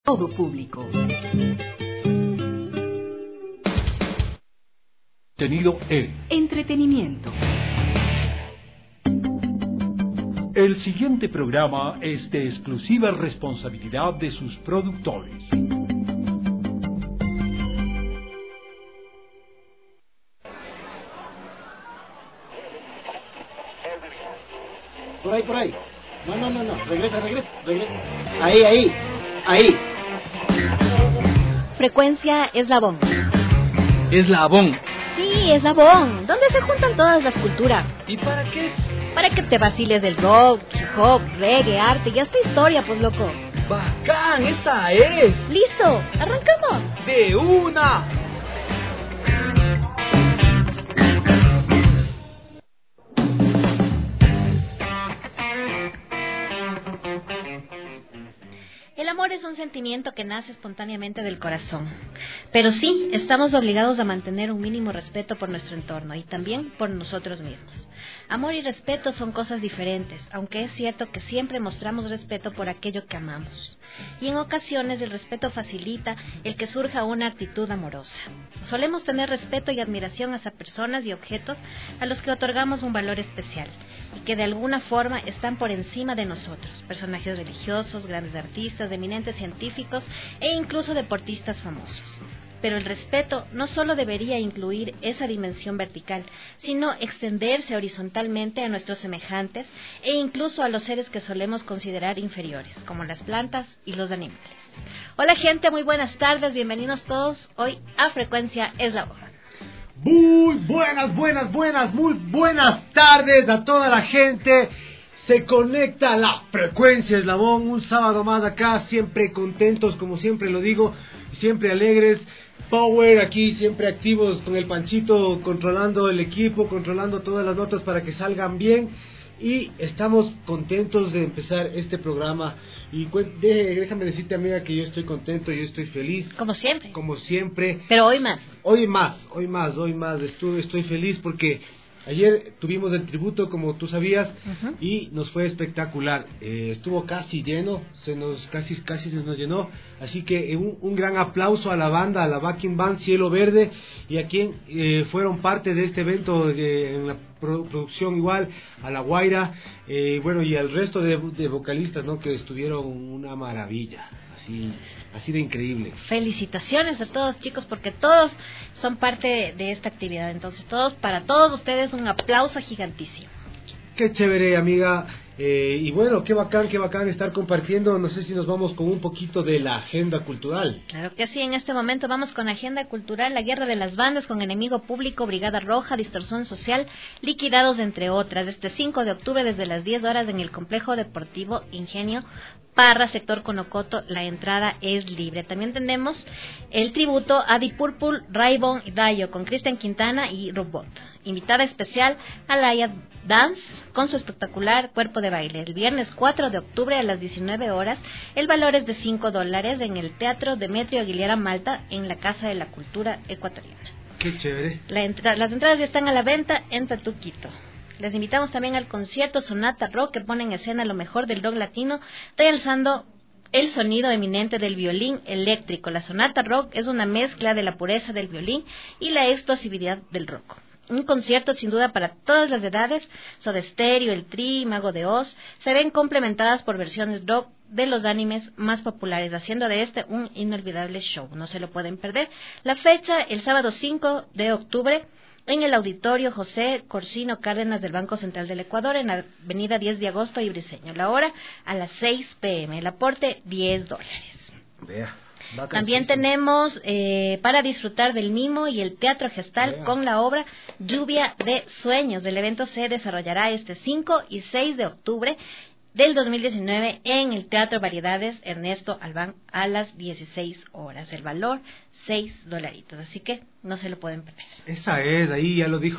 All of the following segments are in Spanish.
Todo público. Tenido el Entretenimiento. El siguiente programa es de exclusiva responsabilidad de sus productores. Por ahí. No. Regresa. Ahí. Frecuencia Eslabón. Eslabón. Sí, Eslabón. ¿Dónde se juntan todas las culturas? ¿Y para qué? Para que te vaciles del rock, hip hop, reggae, arte y hasta historia, pues loco. ¡Bacán! ¡Esa es! ¡Listo! ¡Arrancamos! ¡De una! El amor es un sentimiento que nace espontáneamente del corazón. Pero sí, estamos obligados a mantener un mínimo respeto por nuestro entorno y también por nosotros mismos. Amor y respeto son cosas diferentes, aunque es cierto que siempre mostramos respeto por aquello que amamos. Y en ocasiones el respeto facilita el que surja una actitud amorosa. Solemos tener respeto y admiración hacia personas y objetos a los que otorgamos un valor especial y que de alguna forma están por encima de nosotros. Personajes religiosos, grandes artistas, eminentes científicos e incluso deportistas famosos. Pero el respeto no solo debería incluir esa dimensión vertical, sino extenderse horizontalmente a nuestros semejantes e incluso a los seres que solemos considerar inferiores, como las plantas y los animales. Hola gente, muy buenas tardes, bienvenidos todos hoy a Frecuencia Eslabón. Muy buenas tardes a toda la gente. Se conecta a la Frecuencia Eslabón, un sábado más acá, siempre contentos, como siempre lo digo, siempre alegres. Power aquí, siempre activos con el Panchito, controlando el equipo, controlando todas las notas para que salgan bien. Y estamos contentos de empezar este programa. Y déjame decirte, amiga, que yo estoy contento, yo estoy feliz. Como siempre. Pero hoy más. Hoy más. Estoy feliz porque ayer tuvimos el tributo, como tú sabías, y nos fue espectacular. Estuvo casi lleno, casi se nos llenó. Así que un gran aplauso a la banda, a la backing band Cielo Verde, y a quien fueron parte de este evento en la producción, igual a La Guaira, y al resto de vocalistas, ¿no? Que estuvieron una maravilla, así de increíble. Felicitaciones a todos, chicos, porque todos son parte de esta actividad. Entonces, para todos ustedes un aplauso gigantísimo. Qué chévere, amiga. Y bueno, qué bacán estar compartiendo. No sé si nos vamos con un poquito de la agenda cultural. Claro que sí, en este momento vamos con agenda cultural, la guerra de las bandas con Enemigo Público, Brigada Roja, Distorsión Social, Liquidados, entre otras. Este 5 de octubre desde las 10 horas en el Complejo Deportivo Ingenio Parra, sector Conocoto, la entrada es libre. También tenemos el tributo a Deep Purple, Raybon y Dayo con Cristian Quintana y Robot. Invitada especial a Laia Dance con su espectacular cuerpo de baile. El viernes 4 de octubre a las 19 horas, el valor es de $5 en el Teatro Demetrio Aguilera Malta, en la Casa de la Cultura Ecuatoriana. Qué chévere. Las entradas ya están a la venta en Tatuquito. Les invitamos también al concierto Sonata Rock, que pone en escena lo mejor del rock latino, realzando el sonido eminente del violín eléctrico. La Sonata Rock es una mezcla de la pureza del violín y la explosividad del rock. Un concierto sin duda para todas las edades. Soda Stereo, El Tri, Mago de Oz se ven complementadas por versiones rock de los animes más populares, haciendo de este un inolvidable show. No se lo pueden perder. La fecha, el sábado 5 de octubre, en el Auditorio José Corsino Cárdenas del Banco Central del Ecuador, en la avenida 10 de agosto y Briceño. La hora a las 6 p.m. El aporte, $10. Vea. También tenemos para disfrutar del mimo y el teatro gestal con la obra Lluvia de Sueños. El evento se desarrollará este 5 y 6 de octubre del 2019 en el Teatro Variedades Ernesto Albán a las 16 horas. El valor, $6. Así que no se lo pueden perder. Esa es, ahí ya lo dijo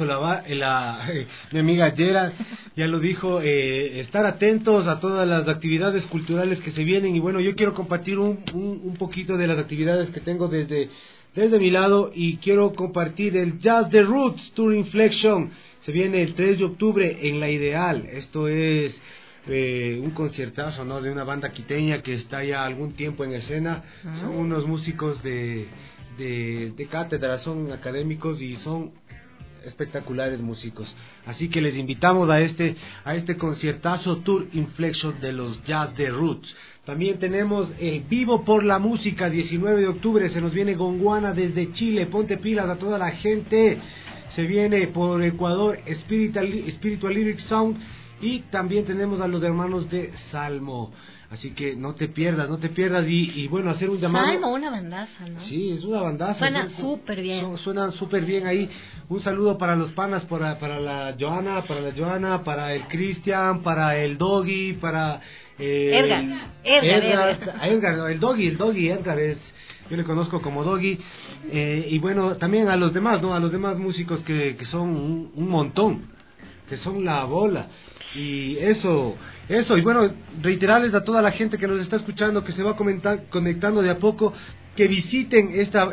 mi amiga Yera, ya lo dijo, estar atentos a todas las actividades culturales que se vienen. Y bueno, yo quiero compartir un poquito de las actividades que tengo desde mi lado, y quiero compartir el Jazz the Roots Tour Inflection. Se viene el 3 de octubre en La Ideal. Esto es un conciertazo, ¿no? De una banda quiteña que está ya algún tiempo en escena. Son unos músicos de cátedra, son académicos y son espectaculares músicos. Así que les invitamos a este conciertazo Tour Inflection de los Jazz de Roots. También tenemos el Vivo por la Música, 19 de octubre, se nos viene Gonguana desde Chile, ponte pilas a toda la gente. Se viene por Ecuador Spiritual Lyric Sound, y también tenemos a los hermanos de Salmo. Así que no te pierdas, y bueno, hacer un llamado. Salmo, una bandaza, ¿no? Sí, es una bandaza. Suena súper bien. Suenan súper bien ahí. Un saludo para los panas, para la Joana, para el Cristian, para el Doggy, para Edgar, el Doggy, Edgar es, yo le conozco como Doggy, y bueno, también a los demás, ¿no? A los demás músicos que son un montón, que son la bola. Y eso, y bueno, reiterarles a toda la gente que nos está escuchando, que se va conectando de a poco, que visiten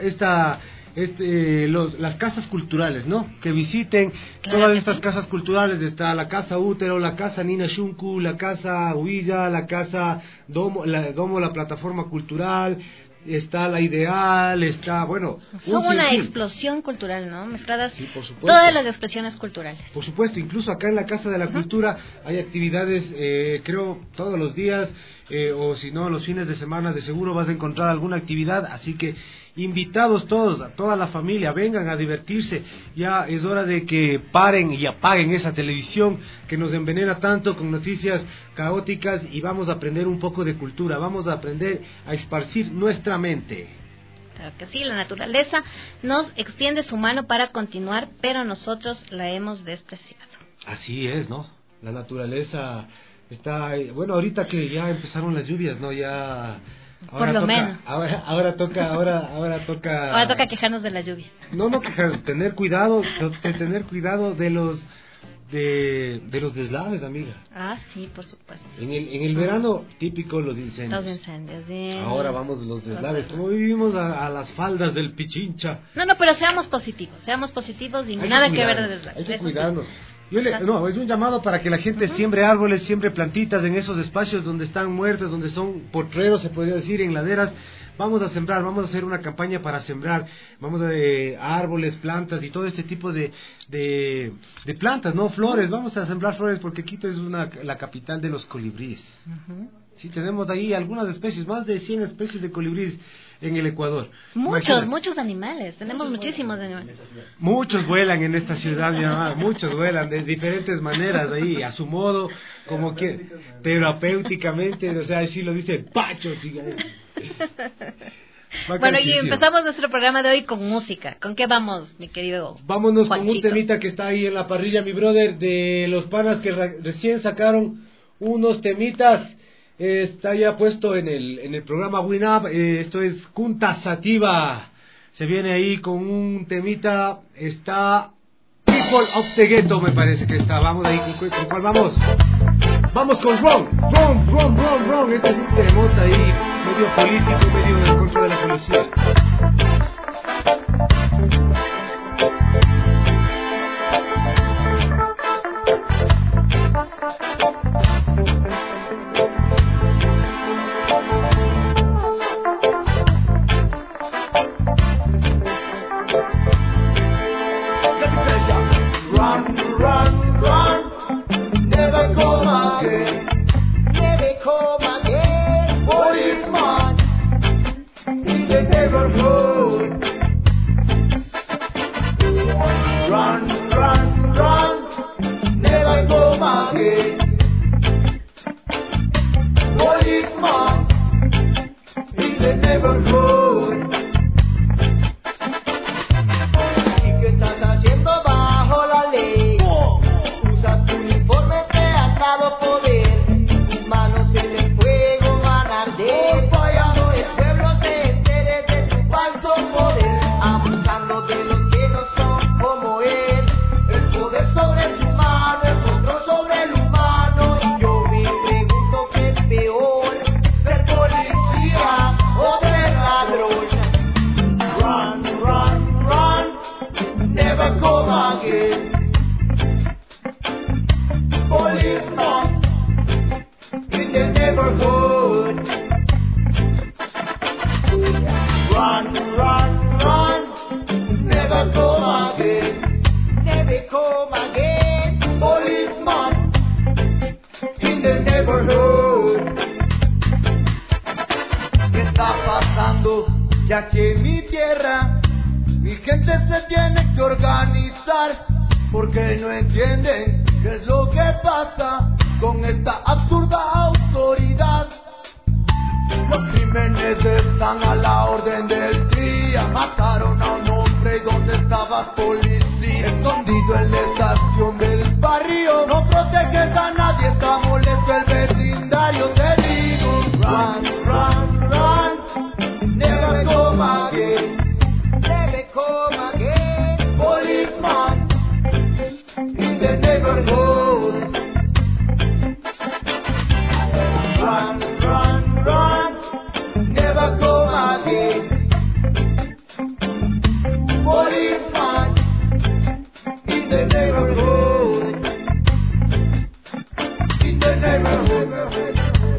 las casas culturales, ¿no? Que visiten todas estas casas culturales. Está la Casa Útero, la Casa Nina Shunku, la Casa Huilla, la Casa Domo, la Plataforma Cultural, está la Ideal, está, bueno... Son una explosión cultural, ¿no? Mezcladas, sí, por supuesto, todas las expresiones culturales. Por supuesto, incluso acá en la Casa de la Cultura hay actividades, creo, todos los días, o si no, los fines de semana, de seguro vas a encontrar alguna actividad, así que invitados todos, a toda la familia, vengan a divertirse. Ya es hora de que paren y apaguen esa televisión que nos envenena tanto con noticias caóticas, y vamos a aprender un poco de cultura, vamos a aprender a esparcir nuestra mente. Claro que sí, la naturaleza nos extiende su mano para continuar, pero nosotros la hemos despreciado. Así es, ¿no? La naturaleza está, bueno, ahorita que ya empezaron las lluvias, ¿no? Ya... Por lo menos. Ahora toca quejarnos de la lluvia. No tener cuidado de los deslaves, amiga. Ah, sí, por supuesto. En el verano, típico los incendios. Bien. Ahora vamos los deslaves. Como vivimos a las faldas del Pichincha. No, pero seamos positivos y nada que ver de deslaves. Hay que cuidarnos. Es un llamado para que la gente siembre árboles, siembre plantitas en esos espacios donde están muertas, donde son potreros, se podría decir, en laderas. Vamos a sembrar, vamos a hacer una campaña para sembrar, vamos a árboles, plantas y todo este tipo de plantas, ¿no? Flores, vamos a sembrar flores, porque Quito es la capital de los colibríes. Sí, tenemos ahí algunas especies, más de 100 especies de colibríes en el Ecuador. Muchos animales, tenemos muchísimos animales. Muchos vuelan en esta ciudad, mi mamá, muchos vuelan de diferentes maneras ahí, a su modo, como que terapéuticamente, o sea, así lo dice Pacho. Bueno, y empezamos nuestro programa de hoy con música. ¿Con qué vamos, mi querido Vámonos Juanchito? Con un temita que está ahí en la parrilla, mi brother, de los panas que recién sacaron unos temitas. Está ya puesto en el programa Win Up. Esto es Kunta Sativa. Se viene ahí con un temita. Está People of the Ghetto, me parece que está. Vamos ahí, ¿con cuál vamos? Vamos con Wrong. Este es un temota ahí, medio político, medio en contra de la policía. Ser policía o ser ladrón. Run, run, run, never come again, never come again. Policeman in the neighborhood. ¿Qué está pasando? Que aquí en mi tierra mi gente se tiene que organizar, porque no entienden qué es lo que pasa con esta absurda autoridad. Los crímenes están a la orden del día. Mataron a un hombre, ¿dónde estabas, policía? Escondido en la estación del barrio. No proteges a nadie, está molesto el vecindario. Te digo, run, run, run, never come again, never come again. Policeman in the neighborhood. Run, run, run, never come again. Policeman in the neighborhood. In the neighborhood.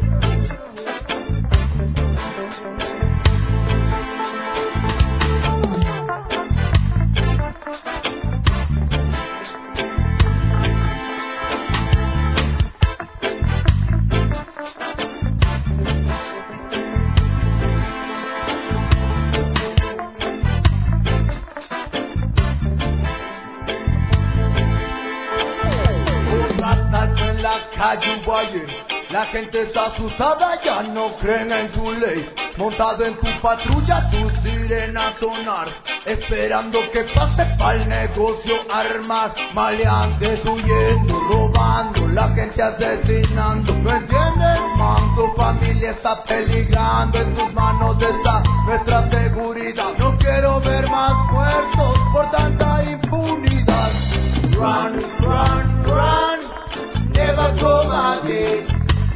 La gente está asustada, ya no creen en tu ley. Montado en tu patrulla, tu sirena sonar, esperando que pase pa'l negocio armar. Maleantes huyendo, robando, la gente asesinando. ¿No entiendes, man? Tu familia está peligrando, en tus manos está nuestra seguridad. No quiero ver más muertos por tanta impunidad. Run, run, run, never come again.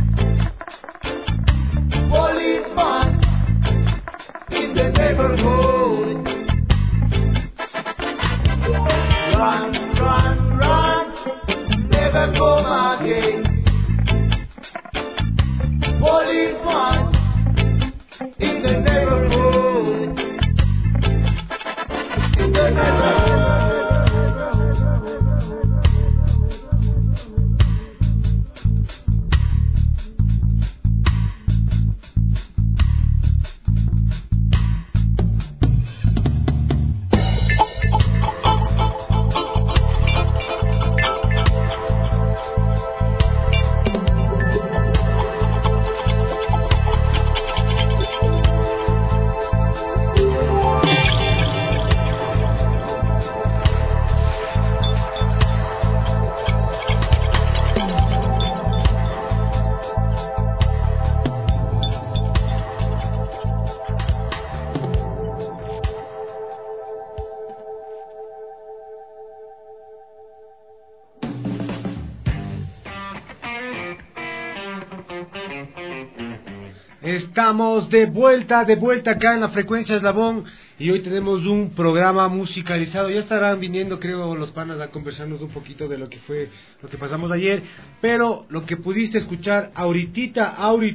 Policeman in the neighborhood. Run, run, run, never come again. Policeman in the neighborhood. In the neighborhood. Estamos de vuelta acá en la frecuencia Eslabón, y hoy tenemos un programa musicalizado. Ya estarán viniendo, creo, los panas a conversarnos un poquito de lo que fue, lo que pasamos ayer, pero lo que pudiste escuchar ahorita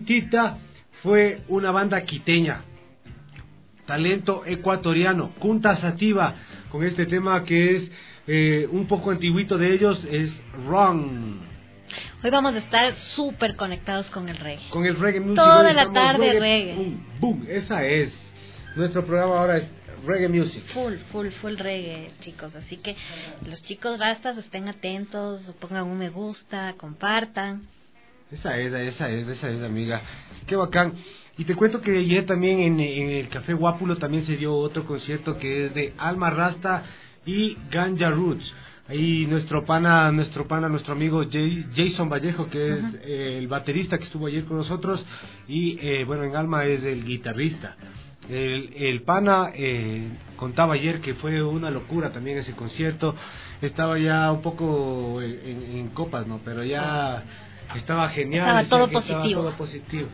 fue una banda quiteña, talento ecuatoriano, Kunta Sativa, con este tema que es un poco antiguito de ellos, es Run. Hoy vamos a estar súper conectados con el reggae. Con el reggae music. Toda la tarde reggae. Boom, boom, esa es. Nuestro programa ahora es reggae music. Full reggae, chicos. Así que los chicos rastas estén atentos, pongan un me gusta, compartan. Esa es, amiga. Qué bacán. Y te cuento que ayer también en el Café Guápulo también se dio otro concierto que es de Alma Rasta y Ganja Roots. Ahí nuestro amigo Jason Vallejo, que es el baterista que estuvo ayer con nosotros, y bueno, en Alma es el guitarrista. El pana contaba ayer que fue una locura también ese concierto. Estaba ya un poco en copas, ¿no? Pero ya estaba genial. Estaba todo positivo.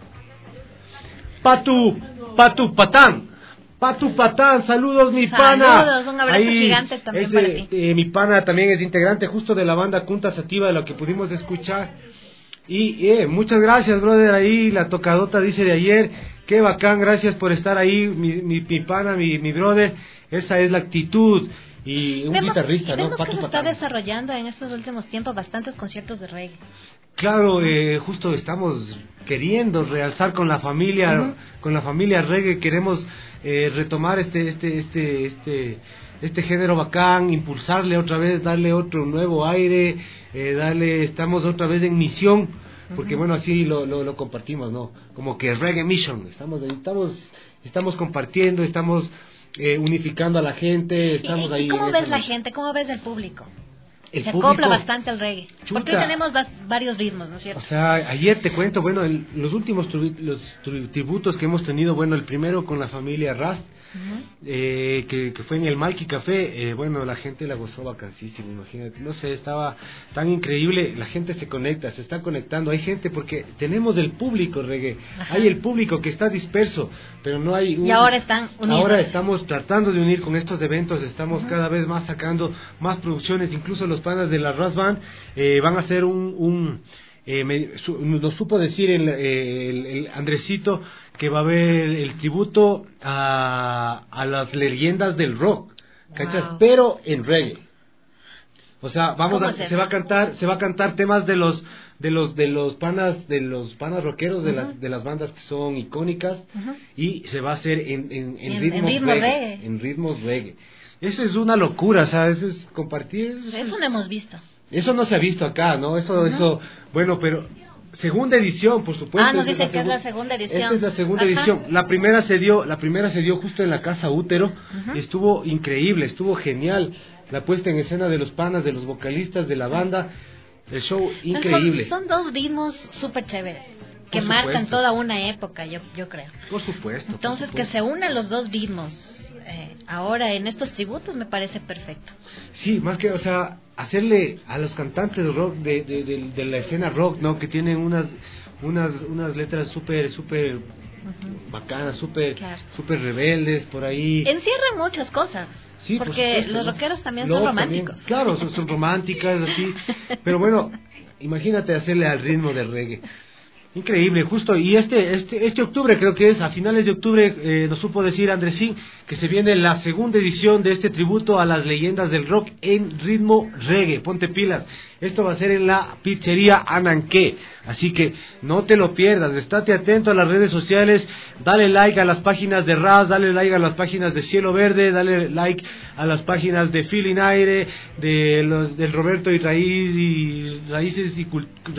Patu Patán, saludos mi pana. Saludos, un abrazo gigante también para ti. Mi pana también es integrante justo de la banda Kunta Sativa, de lo que pudimos escuchar. Y muchas gracias, brother, ahí la tocadota dice de ayer, qué bacán, gracias por estar ahí, mi pana, mi brother, esa es la actitud. Y un guitarrista, ¿no? Vemos que se está desarrollando en estos últimos tiempos bastantes conciertos de reggae. Claro, justo estamos queriendo realzar con la familia, con la familia reggae, queremos retomar este género bacán, impulsarle otra vez, darle otro nuevo aire, estamos otra vez en misión, porque bueno, así lo compartimos, ¿no? Como que Reggae Mission, estamos compartiendo, estamos unificando a la gente, estamos ahí. ¿Y cómo ves la gente? ¿Cómo ves el público? El se público acopla bastante al reggae. Chuta. Porque hoy tenemos varios ritmos, ¿no es cierto? O sea, ayer te cuento, bueno, los últimos tributos que hemos tenido, bueno, el primero con la familia Ras, que fue en el Malky Café, bueno, la gente la gozó vacancísimo, imagínate, no sé, estaba tan increíble, la gente se conecta, se está conectando, hay gente porque tenemos el público reggae, hay el público que está disperso, pero no hay y ahora están unidos. Ahora estamos tratando de unir con estos eventos, estamos cada vez más sacando más producciones, incluso los panas de la Ras Band van a hacer nos supo decir el Andresito que va a haber el tributo a las leyendas del rock, ¿cachas? Wow. Pero en reggae. O sea, se va a cantar temas de los panas rockeros de las bandas que son icónicas y se va a hacer en ritmos reggae. Eso es una locura, o sea, eso es compartir. Eso no hemos visto. Eso no se ha visto acá, ¿no? Eso, bueno, pero segunda edición, por supuesto. Nos dice que es la segunda edición. Esta es la segunda edición. La primera se dio justo en la Casa Útero. Estuvo increíble, estuvo genial. La puesta en escena de los panas, de los vocalistas, de la banda. El show increíble. Son dos ritmos súper chéveres que marcan toda una época, yo creo. Por supuesto. Entonces, que se unan los dos ritmos ahora en estos tributos me parece perfecto. Sí, más que, o sea, hacerle a los cantantes de rock de la escena rock, ¿no? Que tienen unas letras súper bacanas, súper rebeldes por ahí. Encierran muchas cosas. Sí, porque los rockeros también son románticos. También, claro, son románticas, así. Pero bueno, imagínate hacerle al ritmo del reggae. Increíble, justo. Y este octubre, creo que es a finales de octubre, nos supo decir Andresín que se viene la segunda edición de este tributo a las leyendas del rock en ritmo reggae. Ponte pilas. Esto va a ser en la pizzería Ananqué. Así que no te lo pierdas. Estate atento a las redes sociales. Dale like a las páginas de Ras, dale like a las páginas de Cielo Verde, dale like a las páginas de Feeling Aire, del Roberto y Raíces y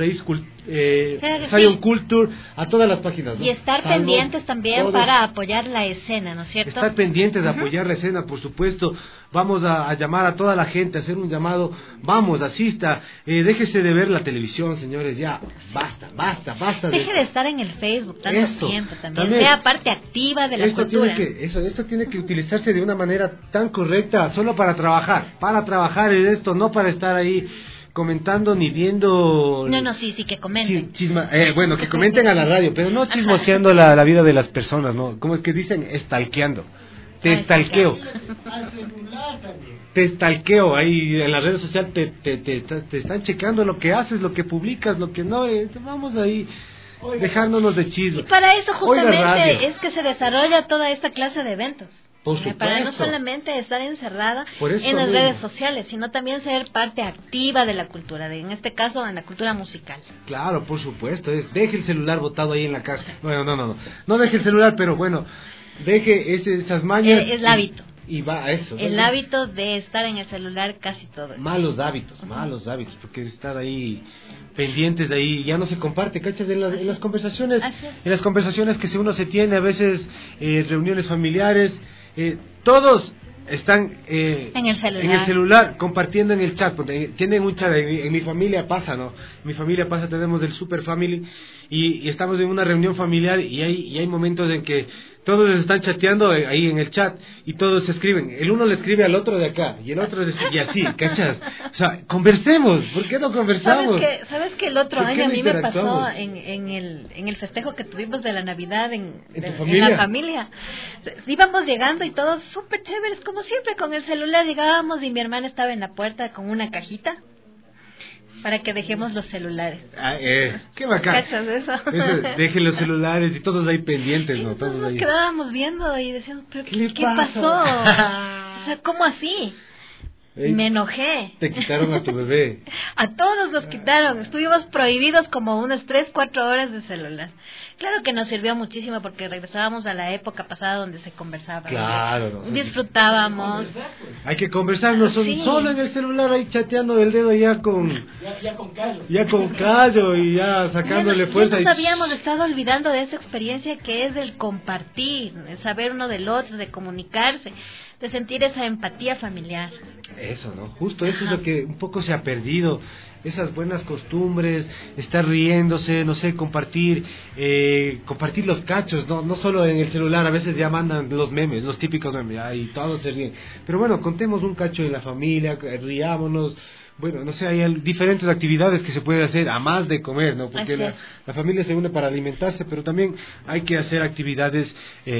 Zion Culture, a todas las páginas, ¿no? Y estar pendientes también para apoyar la escena, ¿no es cierto? Estar pendientes de apoyar la escena, por supuesto. Vamos a llamar a toda la gente, a hacer un llamado. Vamos, asista. Déjese de ver la televisión, señores, ya. Basta. Deje de estar en el Facebook tanto tiempo también. Sea parte activa de la cultura. Esto tiene que utilizarse de una manera tan correcta, solo para trabajar en esto, no para estar ahí comentando ni viendo. Sí, que comenten. Bueno, que comenten a la radio, pero no chismoseando la vida de las personas, ¿no? ¿Cómo es que dicen? Estalqueando. Te estalqueo. Te estalqueo ahí en las redes sociales, te están checando lo que haces, lo que publicas, lo que no. Vamos ahí dejándonos de chisme. Y para eso justamente es que se desarrolla toda esta clase de eventos. Por supuesto. Para no solamente estar encerrada en las redes sociales, sino también ser parte activa de la cultura, en este caso en la cultura musical. Claro, por supuesto. Deje el celular botado ahí en la casa. Bueno, no deje el celular, pero bueno, deje esas mañas. Es el hábito. Y va a eso. El hábito de estar en el celular casi todo. Malos hábitos, porque estar ahí pendientes de ahí ya no se comparte, ¿cachas? En las conversaciones, en las conversaciones que uno se tiene, a veces reuniones familiares, todos están en el celular compartiendo en el chat. Tienen un chat, en mi familia pasa, ¿no? En mi familia pasa, tenemos el Super Family y estamos en una reunión familiar y hay momentos en que todos están chateando ahí en el chat y todos se escriben. El uno le escribe al otro de acá y el otro y así, ¿cachas? O sea, conversemos. ¿Por qué no conversamos? ¿Sabes que el otro año a mí me pasó en el festejo que tuvimos de la Navidad en la familia? Íbamos llegando y todos súper chéveres, como siempre, con el celular llegábamos y mi hermana estaba en la puerta con una cajita. para que dejemos los celulares. Qué bacán. ¿Cachas eso? Dejen los celulares y todos ahí pendientes, Y ¿no? nosotros Todos nos ahí. quedábamos viendo y decíamos, pero ¿qué pasó? pasó? O sea, ¿cómo así? Ey, Me enojé. Te quitaron a tu bebé. A todos nos quitaron. Estuvimos prohibidos como unas 3-4 horas de celular. Claro que nos sirvió muchísimo porque regresábamos a la época pasada donde se conversaba. Claro. Disfrutábamos. Hay que conversar, no son Sí. solo en el celular ahí chateando del dedo ya con callo y ya sacándole fuerza. Ya y nos habíamos estado olvidando de esa experiencia que es del compartir, el saber uno del otro, de comunicarse, de sentir esa empatía familiar. Eso, ¿no? Justo eso es lo que un poco se ha perdido. Esas buenas costumbres, estar riéndose, no sé, compartir los cachos, no solo en el celular, a veces ya mandan los memes, los típicos memes, y todos se ríen. Pero bueno, contemos un cacho en la familia, riámonos. Bueno, no sé, hay diferentes actividades que se pueden hacer a más de comer, ¿no? Porque la familia se une para alimentarse, pero también hay que hacer actividades,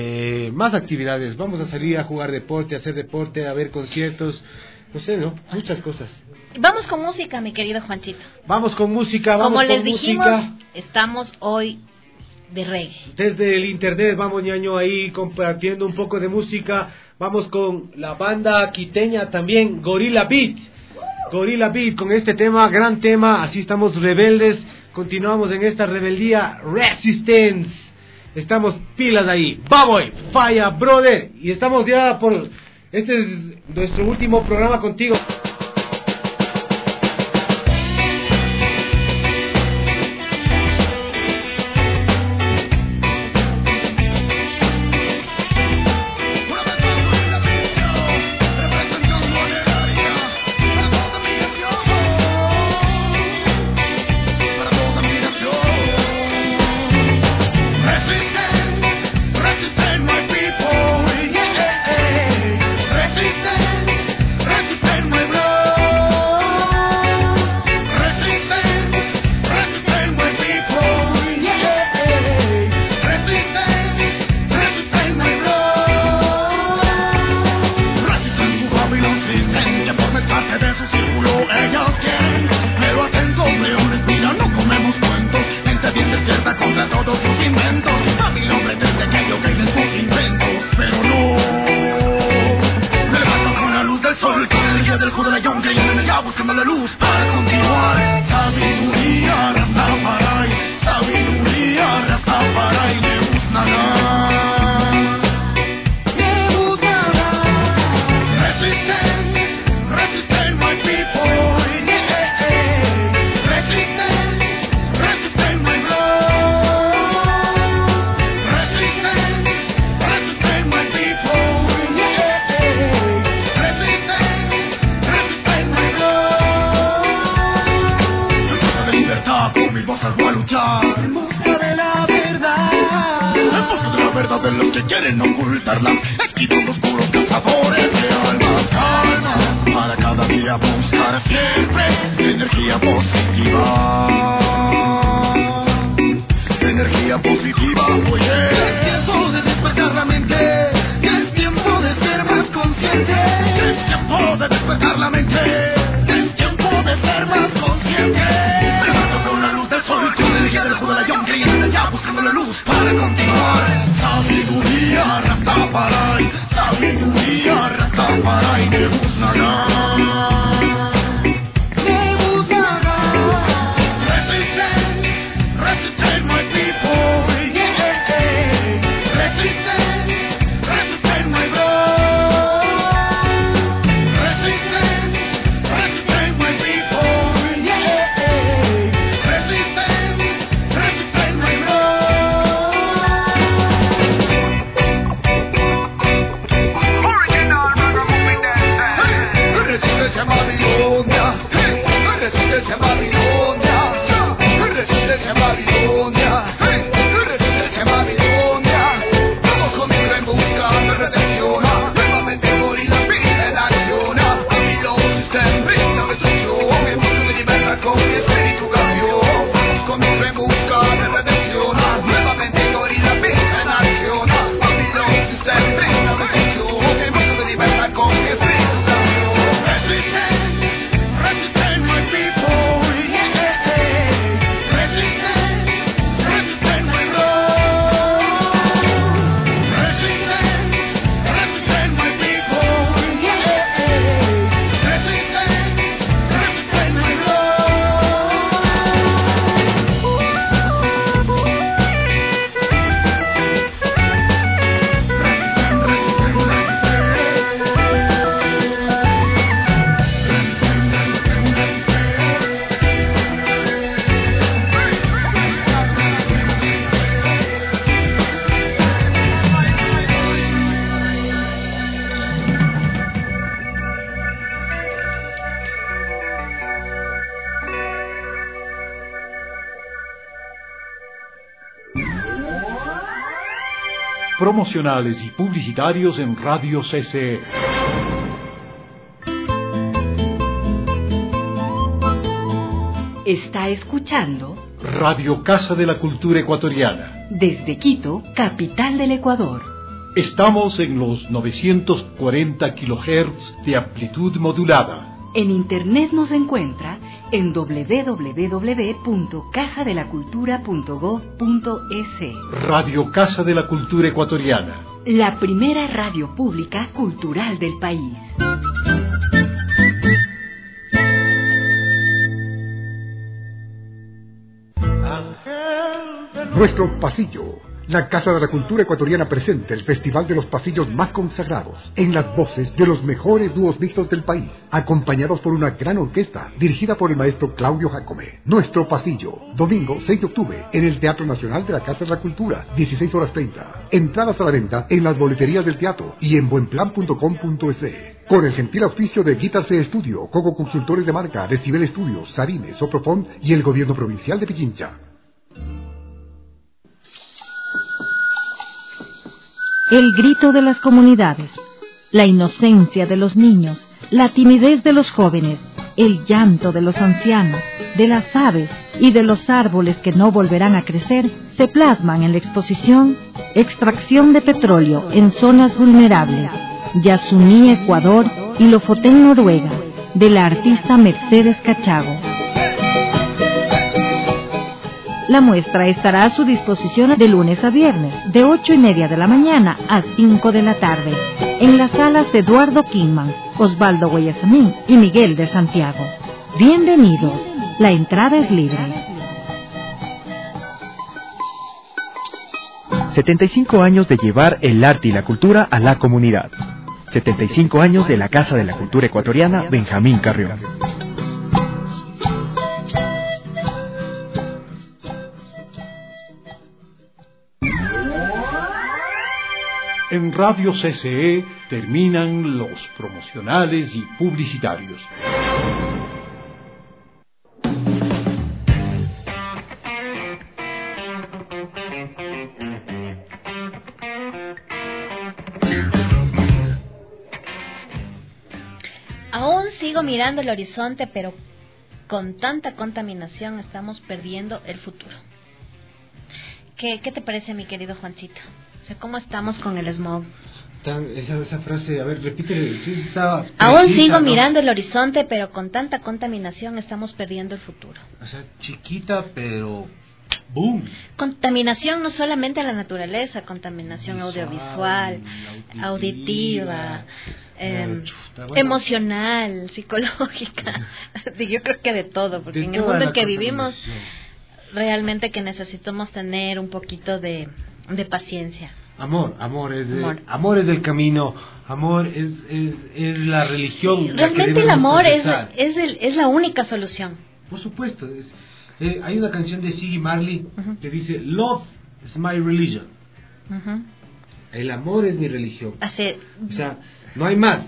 más actividades. Vamos a salir a jugar deporte, a hacer deporte, a ver conciertos, no sé, ¿no? Muchas cosas. Vamos con música, mi querido Juanchito. Vamos con música, vamos Como con les dijimos, música. estamos hoy de reggae. Desde el internet vamos, ñaño, ahí compartiendo un poco de música. Vamos con la banda quiteña también, Gorilla Beat. Gorilla Beat con este tema, gran tema, así estamos rebeldes, continuamos en esta rebeldía, Resistance. Estamos pilas ahí. Vamos, falla, brother. Y estamos ya por... Este es nuestro último programa contigo. Resistance, resistance, promocionales y publicitarios en Radio CCE. Está escuchando Radio Casa de la Cultura Ecuatoriana. desde Quito, capital del Ecuador. Estamos en los 940 kHz de amplitud modulada. En internet nos encuentra en www.casadelacultura.gov.es. Radio Casa de la Cultura Ecuatoriana. La primera radio pública cultural del país. Nuestro pasillo. La Casa de la Cultura Ecuatoriana presenta el Festival de los Pasillos más consagrados, en las voces de los mejores dúos mixtos del país, acompañados por una gran orquesta, dirigida por el maestro Claudio Jacome. Nuestro Pasillo, domingo 6 de octubre, en el Teatro Nacional de la Casa de la Cultura, 16:30. Entradas a la venta en las boleterías del teatro y en buenplan.com.es. Con el gentil auspicio de Guitar C Studio, Coco Consultores de Marca, Decibel Studios, Sarine, Soprofón y el Gobierno Provincial de Pichincha. El grito de las comunidades, la inocencia de los niños, la timidez de los jóvenes, el llanto de los ancianos, de las aves y de los árboles que no volverán a crecer, se plasman en la exposición Extracción de petróleo en zonas vulnerables, Yasuní, Ecuador y Lofoten, Noruega, de la artista Mercedes Cachago. La muestra estará a su disposición de lunes a viernes, de 8:30 de la mañana a 5 de la tarde, en las salas Eduardo Kingman, Osvaldo Guayasamín y Miguel de Santiago. Bienvenidos, la entrada es libre. 75 años de llevar el arte y la cultura a la comunidad. 75 años de la Casa de la Cultura Ecuatoriana Benjamín Carrión. En Radio CCE terminan los promocionales y publicitarios. Aún sigo mirando el horizonte, pero con tanta contaminación estamos perdiendo el futuro. ¿Qué te parece, mi querido Juancito? O sea, ¿cómo estamos con el smog? Esa frase, a ver, repítele. Sí, está Aún precisa, sigo ¿no? mirando el horizonte, pero con tanta contaminación estamos perdiendo el futuro. O sea, chiquita, pero ¡boom! Contaminación no solamente a la naturaleza, contaminación audiovisual, auditiva, emocional, psicológica. Yo creo que de todo, porque en el mundo en que vivimos realmente que necesitamos tener un poquito de paciencia. Amor es el camino, amor es la religión. Sí, realmente el amor es la única solución. Por supuesto, hay una canción de Ziggy Marley que dice Love is my religion. El amor es mi religión. O sea, no hay más.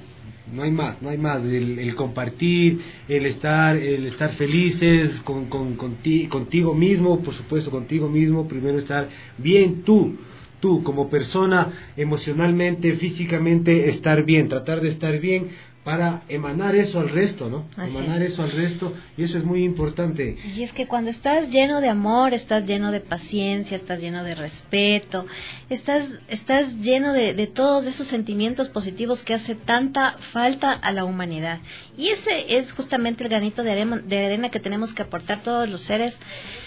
El compartir, el estar felices contigo mismo, por supuesto, contigo mismo. Primero estar bien tú como persona, emocionalmente, físicamente, estar bien, tratar de estar bien para emanar eso al resto, ¿no? Y eso es muy importante. Y es que cuando estás lleno de amor, estás lleno de paciencia, estás lleno de respeto, estás lleno de todos esos sentimientos positivos que hace tanta falta a la humanidad. Y ese es justamente el granito de arena que tenemos que aportar todos los seres,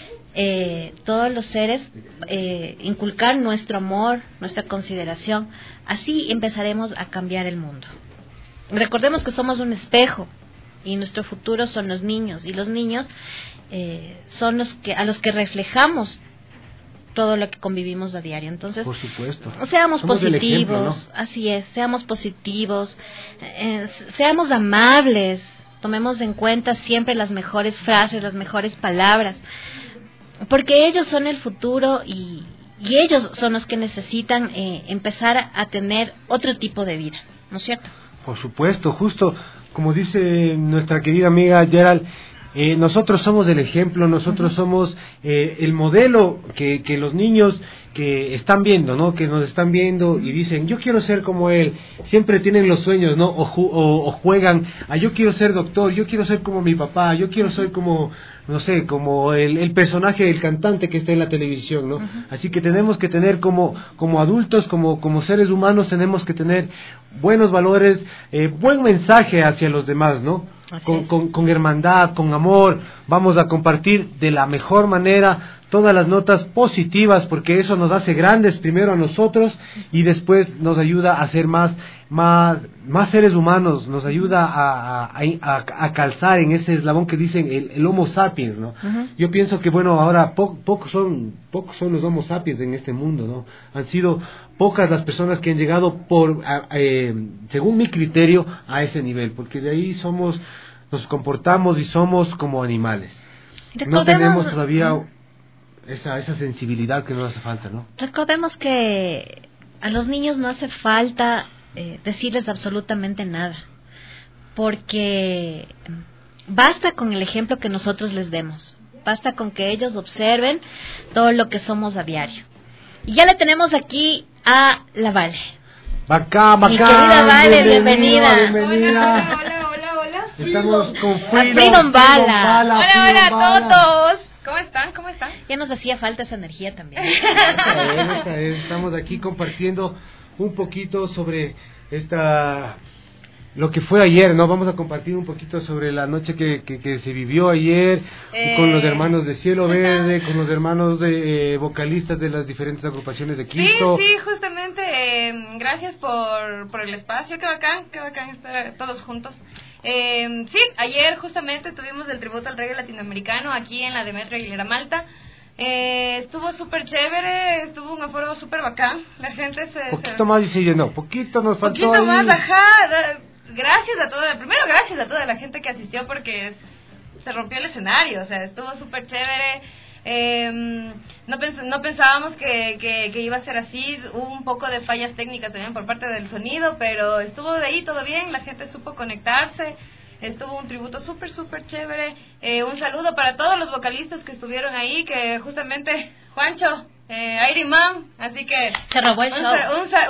inculcar nuestro amor, nuestra consideración. Así empezaremos a cambiar el mundo. Recordemos que somos un espejo y nuestro futuro son los niños, y los niños son a los que reflejamos todo lo que convivimos a diario. Entonces, por supuesto, seamos somos positivos, ejemplo, ¿no? Así es, seamos positivos, seamos amables, tomemos en cuenta siempre las mejores frases, las mejores palabras, porque ellos son el futuro y ellos son los que necesitan empezar a tener otro tipo de vida, ¿no es cierto? Por supuesto, justo como dice nuestra querida amiga Gerald, nosotros somos el ejemplo, nosotros somos el modelo que los niños que están viendo, ¿no? Que nos están viendo y dicen, yo quiero ser como él. Siempre tienen los sueños, ¿no? O juegan, yo quiero ser doctor, yo quiero ser como mi papá, yo quiero ser como, no sé, como el personaje, el cantante que está en la televisión, ¿no? Así que tenemos que tener como adultos, como seres humanos, tenemos que tener buenos valores, buen mensaje hacia los demás, ¿no? Con hermandad, con amor, vamos a compartir de la mejor manera todas las notas positivas, porque eso nos hace grandes primero a nosotros y después nos ayuda a ser más seres humanos, nos ayuda a calzar en ese eslabón que dicen el Homo sapiens, ¿no? Yo pienso que bueno, ahora pocos son los Homo sapiens en este mundo, ¿no? Han sido pocas las personas que han llegado según mi criterio a ese nivel, porque de ahí nos comportamos y somos como animales. No tenemos todavía esa sensibilidad que nos hace falta, ¿no? Recordemos que a los niños no hace falta decirles absolutamente nada, porque basta con el ejemplo que nosotros les demos, basta con que ellos observen todo lo que somos a diario. Y ya le tenemos aquí a la Vale. Bacán, mi querida Vale, bienvenida. Hola. Estamos con Freedom Bala. Hola a todos. ¿Cómo están? Ya nos hacía falta esa energía también. Esa es. Estamos aquí compartiendo un poquito sobre lo que fue ayer, ¿no? Vamos a compartir un poquito sobre la noche que se vivió ayer con los hermanos de Cielo Verde, con los hermanos vocalistas de las diferentes agrupaciones de Quito. Sí, justamente, gracias por el espacio, qué bacán estar todos juntos. Sí, ayer justamente tuvimos el tributo al reggae latinoamericano aquí en la Demetrio Aguilera Malta. Estuvo súper chévere, estuvo un aforo súper bacán, la gente poquito más y se llenó, poquito nos faltó poquito ahí. Más, ajá, gracias a toda la gente que asistió porque se rompió el escenario, o sea, estuvo súper chévere. No pensábamos que iba a ser así, hubo un poco de fallas técnicas también por parte del sonido, pero estuvo de ahí todo bien, la gente supo conectarse, estuvo un tributo súper chévere. Un saludo para todos los vocalistas que estuvieron ahí, que justamente Juancho, Airimán, así que se robó el show.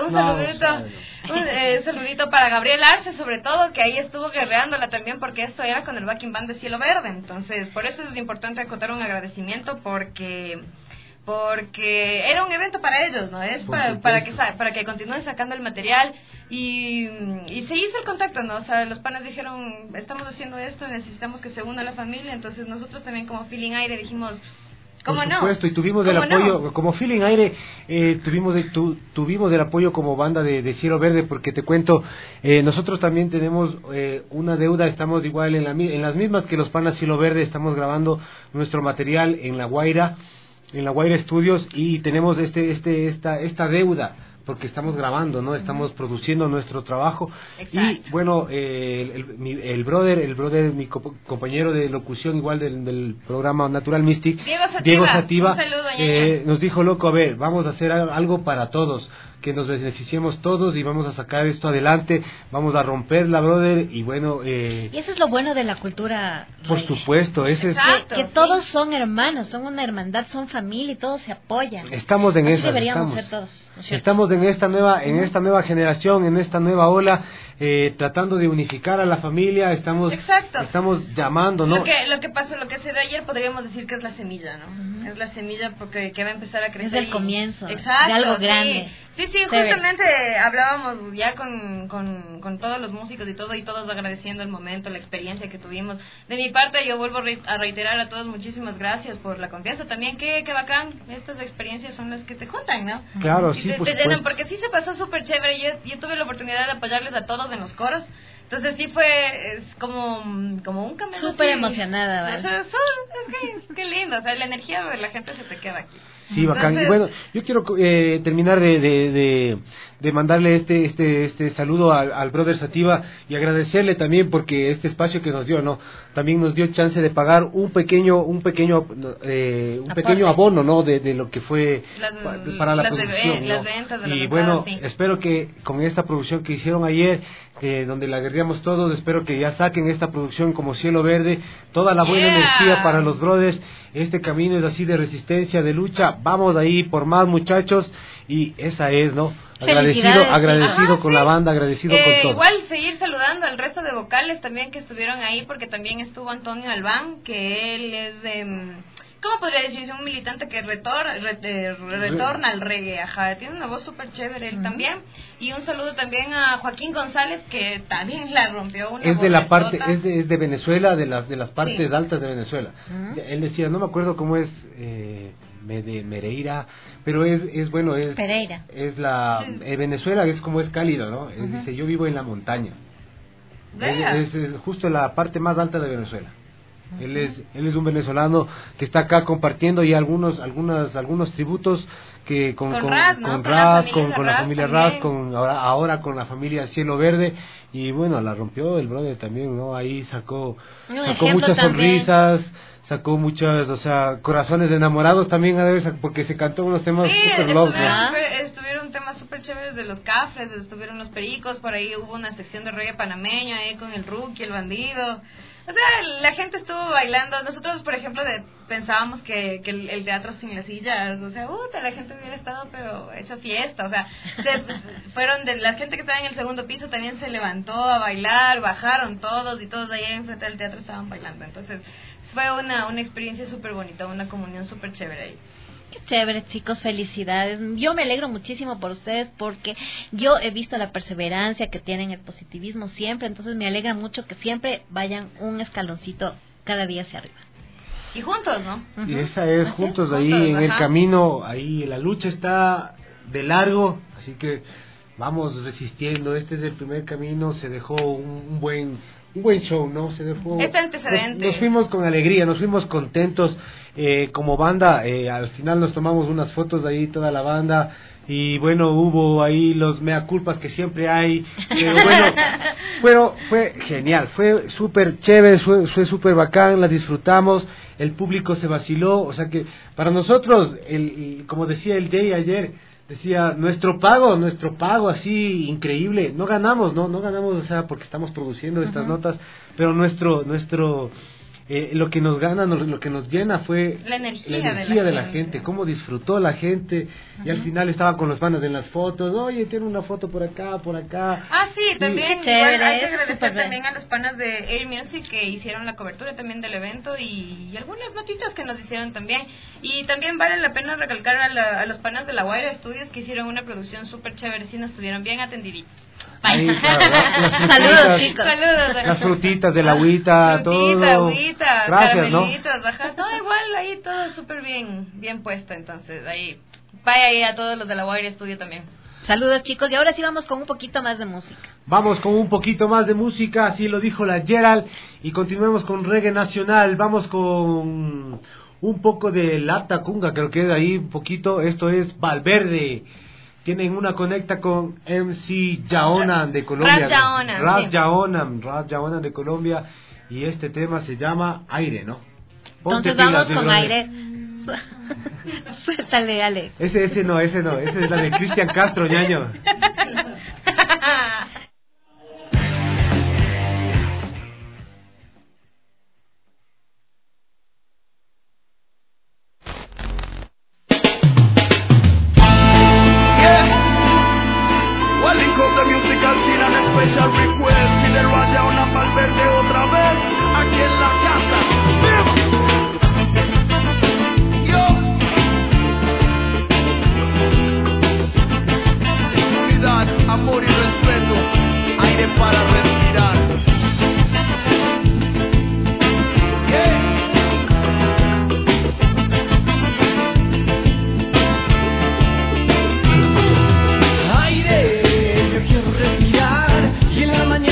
Un saludito para Gabriel Arce, sobre todo, que ahí estuvo guerreándola también, porque esto era con el backing band de Cielo Verde. Entonces, por eso es importante acotar un agradecimiento, porque era un evento para ellos, ¿no? Es para que continúen sacando el material. Y se hizo el contacto, ¿no? O sea, los panas dijeron, estamos haciendo esto, necesitamos que se una la familia. Entonces, nosotros también como Feeling Aire dijimos, ¿cómo no? Por supuesto, y tuvimos el apoyo, como Feeling Aire, tuvimos el apoyo como banda de Cielo Verde, porque te cuento, nosotros también tenemos una deuda, estamos igual en las mismas que los panas Cielo Verde, estamos grabando nuestro material en La Guaira Studios, y tenemos esta deuda, porque estamos grabando, ¿no? Estamos produciendo nuestro trabajo. Exacto. Y bueno, el brother, mi compañero de locución igual del programa Natural Mystic, Diego Sativa, un saludo, nos dijo, loco, a ver, vamos a hacer algo para todos, que nos beneficiemos todos y vamos a sacar esto adelante, vamos a romperla, brother, y bueno... y eso es lo bueno de la cultura reggae. Por supuesto, que todos son hermanos, son una hermandad, son familia y todos se apoyan. Estamos en esa. Deberíamos ser todos, ¿no es cierto? Estamos en esta nueva generación, en esta nueva ola, tratando de unificar a la familia, estamos llamando, ¿no? Lo que pasó, lo que se dio ayer, podríamos decir que es la semilla, ¿no? Es la semilla porque que va a empezar a crecer. Es el comienzo de algo grande. Sí, justamente hablábamos ya con todos los músicos y todos agradeciendo el momento, la experiencia que tuvimos. De mi parte, yo vuelvo a reiterar a todos muchísimas gracias por la confianza. También, qué bacán, estas experiencias son las que te juntan, ¿no? Claro, sí, te llenan, porque sí se pasó súper chévere. Yo tuve la oportunidad de apoyarles a todos en los coros. Entonces sí es como un camino súper emocionada, ¿vale? Es que lindo, o sea, la energía de la gente se te queda aquí. Sí, bacán. Y bueno, yo quiero terminar de de mandarle este saludo al brother Sativa y agradecerle también porque este espacio que nos dio, ¿no? También nos dio chance de pagar un pequeño abono, ¿no? De lo que fue para la producción, las ventas de la y bueno, sí. Espero que con esta producción que hicieron ayer, donde la guerreamos todos, espero que ya saquen esta producción como Cielo Verde, toda la buena energía para los brothers. Este camino es así de resistencia, de lucha, vamos ahí por más muchachos, y esa es, ¿no? Agradecido con la banda, agradecido con todo. Igual seguir saludando al resto de vocales también que estuvieron ahí, porque también estuvo Antonio Albán, que él es, ¿cómo podría decirse? Un militante que retorna al reggae, ajá, tiene una voz súper chévere él también, y un saludo también a Joaquín González, que también la rompió una es de la parte, es de Venezuela, de las partes altas de Venezuela. Él decía, no me acuerdo cómo es, de Mereira, pero es bueno, Pereira. Es la Venezuela es como es cálido, ¿no? Dice, yo vivo en la montaña. Es justo la parte más alta de Venezuela. Él es un venezolano que está acá compartiendo y algunos tributos que con la familia Raz, ahora con la familia Cielo Verde, y bueno, la rompió el brother también, ¿no? Ahí sacó muchas sonrisas, sacó muchas, o sea, corazones enamorados también, porque se cantó unos temas super love, ¿no? Estuvieron temas súper chéveres de los Cafres, estuvieron los Pericos, por ahí hubo una sección de reggae panameño ahí con el Rookie, el Bandido. O sea, la gente estuvo bailando. Nosotros, por ejemplo, pensábamos que el teatro sin las sillas, o sea, la gente hubiera estado, pero hecho fiesta. O sea, fueron de la gente que estaba en el segundo piso también se levantó a bailar, bajaron todos y todos de ahí enfrente del teatro estaban bailando. Entonces, fue una experiencia súper bonita, una comunión súper chévere ahí. Qué chévere, chicos, felicidades. Yo me alegro muchísimo por ustedes porque yo he visto la perseverancia que tienen, el positivismo siempre, entonces me alegra mucho que siempre vayan un escaloncito cada día hacia arriba. Y juntos, ¿no? Y esa es, juntos ahí en el camino, ahí la lucha está de largo, así que vamos resistiendo. Este es el primer camino, se dejó un buen show, ¿no? Se dejó. Este antecedente. Nos fuimos con alegría, nos fuimos contentos. Como banda, al final nos tomamos unas fotos de ahí, toda la banda. Y bueno, hubo ahí los mea culpas que siempre hay. Pero bueno, fue genial, fue súper chévere, fue súper bacán, la disfrutamos. El público se vaciló. O sea que para nosotros, como decía el Jay ayer, decía, nuestro pago así increíble, no ganamos, o sea, porque estamos produciendo estas notas, pero nuestro lo que nos gana, lo que nos llena fue la energía de la gente, cómo disfrutó la gente, y al final estaba con los panas en las fotos, oye, tiene una foto por acá. Ah, sí, también, chévere, hay que agradecer también a los panas de Air Music que hicieron la cobertura también del evento y algunas notitas que nos hicieron también, y también vale la pena recalcar a los panas de La Guaira Studios que hicieron una producción súper chévere, sí nos estuvieron bien atendiditos. Saludos, chicos. Saludos. Las frutitas de la agüita, todo. Agüita, gracias, caramelitos, ¿no? No, igual ahí todo súper bien puesto, entonces ahí vaya ahí a todos los de La Guaira Studio también. Saludos, chicos, y ahora sí vamos con un poquito más de música. Vamos con un poquito más de música, así lo dijo la Gerald, y continuemos con reggae nacional. Vamos con un poco de Lata Kunga, creo que es ahí un poquito. Esto es Valverde. Tienen una conecta con MC Yaonan de Colombia. Raz Yaonan de Colombia. Y este tema se llama Aire, ¿no? Ponte entonces vamos con Aire. Suéltale, Ale. Ese no. Esa es la de Cristian Castro, ñaño. Special request, pide el Raz Yaonan Valverde otra vez, aquí en la casa. Seguridad, amor y respeto, aire para respirar. Aire, yo quiero respirar y en la mañana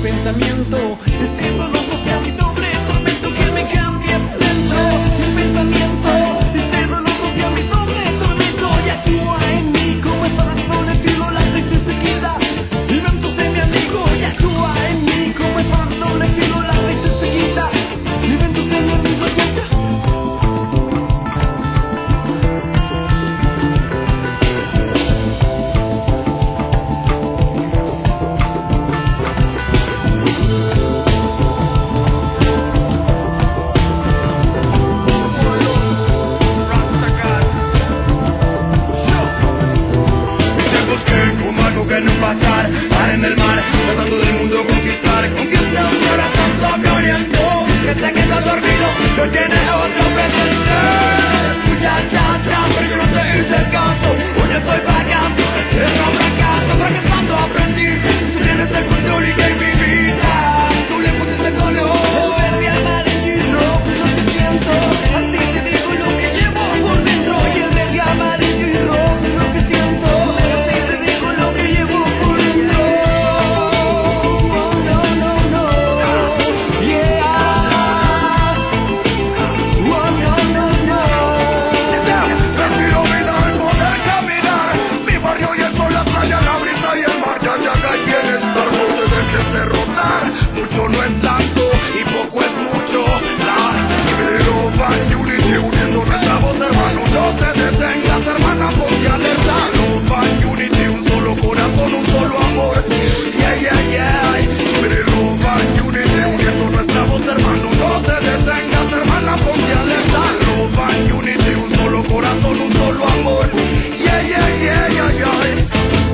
pensamiento. Este dolor sea mi doble tormento que me cambie el centro. El pensamiento, este dolor sea mi doble tormento. Y actúa en mí como espada de doble filo, la triste sequía. El viento de mi amigo, y actúa en mí como espada de doble filo, la triste sequía. El viento de mi amigo, Mar en el mar, tratando del mundo conquistar un corazón soñoliento que se quedó dormido, no tiene otro presente. Escucha, pero yo no te hice caso. Hoy estoy vagando, es un fracaso, fracasando aprendí. Tú tienes el control y que mi vida, tú le pusiste color. Verde, amarillo, rojo, lo que siento, así te digo lo que llevo por dentro. Y el verde, amarillo y rojo, lo que siento, así te digo lo que llevo por dentro. Mucho no es tanto y poco es mucho. La Unity uniendo nuestra voz, hermano. No te detengas, hermana, ponte alerta. Love Unity, un solo corazón, un solo amor. Yeah. Love Unity uniendo nuestra voz, hermano. No te detengas, hermana, ponte alerta. Love Unity, un solo corazón, un solo amor. Yeah.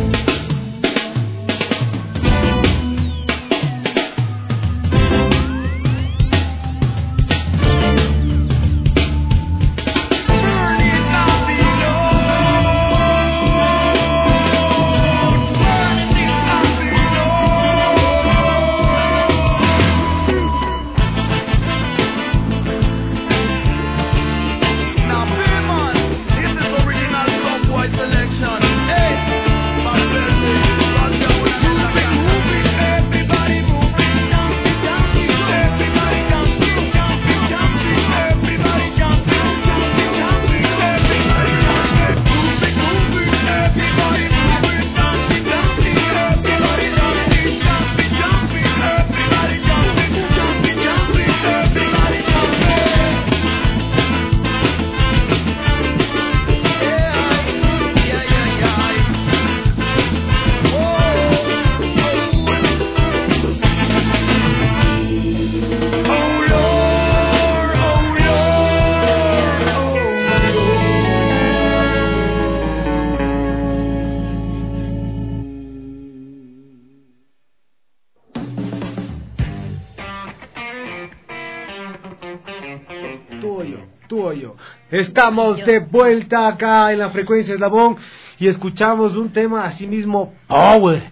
Estamos de vuelta acá en la frecuencia Eslabón y escuchamos un tema así mismo power.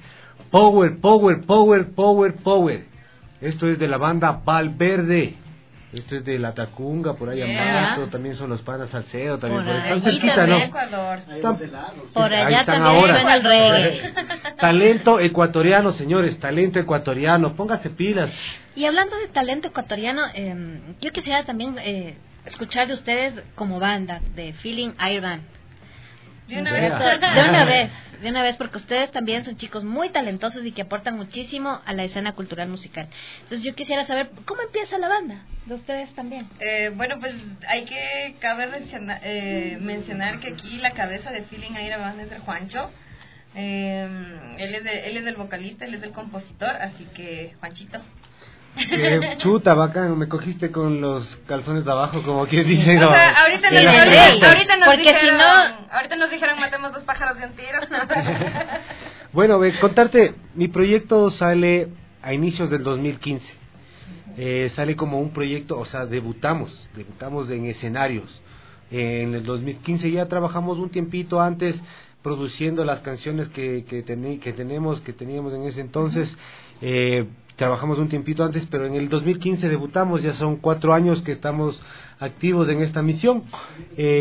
Esto es de la banda Valverde. Esto es de La Tacunga, por ahí Amato, también son los panas Salcedo, también por ahí. Están cerquita, ¿no? Ecuador. Por allá están también ahora. suena el reggae. Talento ecuatoriano, señores, talento ecuatoriano, póngase pilas. Y hablando de talento ecuatoriano, yo quisiera también escuchar de ustedes como banda, de Feeling Iron. De una vez, porque ustedes también son chicos muy talentosos y que aportan muchísimo a la escena cultural musical. Entonces yo quisiera saber, ¿cómo empieza la banda de ustedes también? Bueno, pues cabe mencionar que aquí la cabeza de Feeling Iron es del Juancho. Él es el vocalista, él es el compositor, así que Juanchito. Chuta, bacán, me cogiste con los calzones de abajo, como que dicen. O sea, ahorita nos dijeron matemos dos pájaros de un tiro. Bueno, contarte, mi proyecto sale a inicios del 2015. Sale como un proyecto, o sea, debutamos en escenarios. En el 2015 ya trabajamos un tiempito antes produciendo las canciones que teníamos en ese entonces. Trabajamos un tiempito antes, pero en el 2015 debutamos, ya son 4 años que estamos activos en esta misión.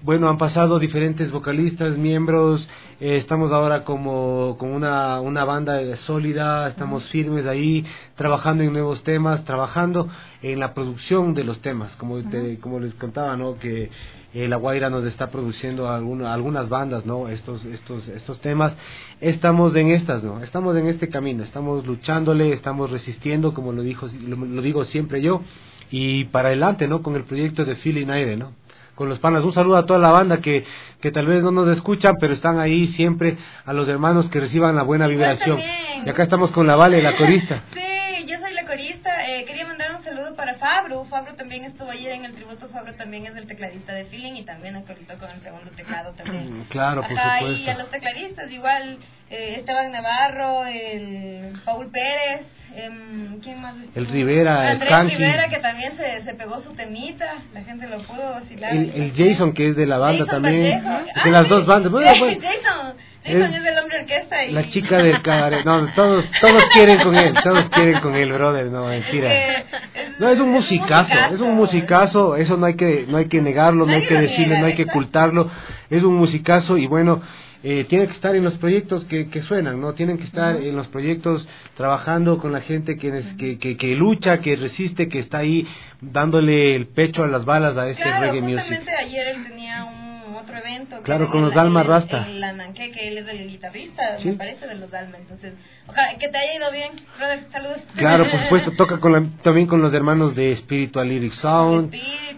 bueno, han pasado diferentes vocalistas, miembros, estamos ahora como una banda sólida, estamos firmes ahí, trabajando en nuevos temas, trabajando en la producción de los temas, como les contaba, ¿no? Que La Guaira nos está produciendo algunas bandas, ¿no? Estos temas, estamos en estas, ¿no? Estamos en este camino, estamos luchándole, estamos resistiendo, como lo digo siempre yo, y para adelante, ¿no? Con el proyecto de Feeling Aire, ¿no? Con los panas. Un saludo a toda la banda que tal vez no nos escuchan, pero están ahí siempre, a los hermanos que reciban la buena vibración. Y acá estamos con la Vale, la corista. Sí, yo soy la corista. Quería mandar un saludo para Fabro. Fabro también estuvo ayer en el tributo. Fabro también es el tecladista de Feeling y también acordó con el segundo teclado también. Claro, por supuesto. Y a los tecladistas igual, Esteban Navarro, el Paul Pérez, ¿quién más? El Rivera, Andrés Skanky. Rivera, que también se pegó su temita, la gente lo pudo vacilar. El Jason, que es de la banda Jason también, Vallejo. de las dos bandas. Bueno, bueno. Jason es el hombre orquesta. La chica del cabaret. No, todos quieren con él, brother, no, mentira. No, es un musicazo, eso no hay que negarlo, no hay que decirlo, no hay que ocultarlo, es un musicazo y bueno, tiene que estar en los proyectos que suenan, ¿no? Tienen que estar en los proyectos trabajando con la gente que lucha, que resiste, que está ahí dándole el pecho a las balas a este reggae music. Justamente ayer él tenía otro evento. Claro, con los Dalma Rasta. En la Nanqué, que él es el guitarrista, ¿sí? Me parece, de los Dalma. Entonces, ojalá que te haya ido bien, brother, saludos. Claro, por supuesto, toca también con los hermanos de Spiritual Lyric Sound.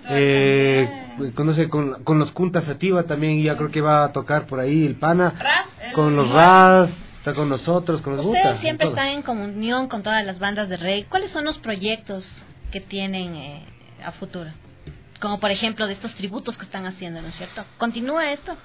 Conoce con los Kunta Sativa también, ya creo que va a tocar por ahí el pana. Con los Raz, está con nosotros, con los Guta. Ustedes siempre están en comunión con todas las bandas de reggae. ¿Cuáles son los proyectos que tienen a futuro? Como por ejemplo de estos tributos que están haciendo, ¿no es cierto? ¿Continúa esto?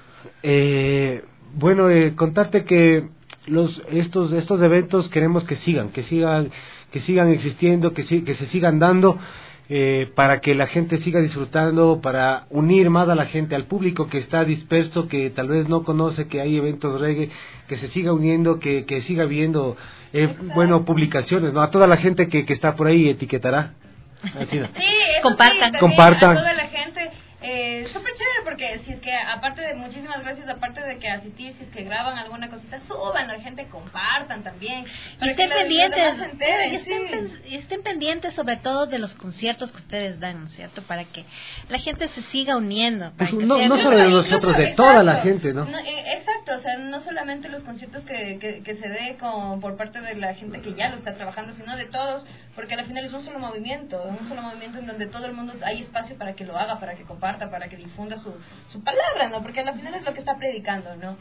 Bueno, contarte que estos eventos queremos que sigan existiendo, que se sigan dando, para que la gente siga disfrutando, para unir más a la gente, al público que está disperso, que tal vez no conoce que hay eventos reggae, que se siga uniendo, que siga viendo, publicaciones, ¿no? A toda la gente que está por ahí etiquetará. Así es. Sí, compartan. Compartan. A toda la gente. Súper chévere porque si es que aparte de muchísimas gracias, aparte de que asistir, si es que graban alguna cosita, súbanlo, gente, compartan también. Y estén pendientes, estén pendientes sobre todo de los conciertos que ustedes dan, ¿no es cierto? Para que la gente se siga uniendo. Pues no solo de nosotros, de toda la gente, ¿no? Exacto, o sea, no solamente los conciertos que se dé por parte de la gente que ya lo está trabajando, sino de todos, porque al final es un solo movimiento en donde todo el mundo hay espacio para que lo haga, para que comparta, para que difunda su palabra, ¿no? Porque al final es lo que está predicando, ¿no?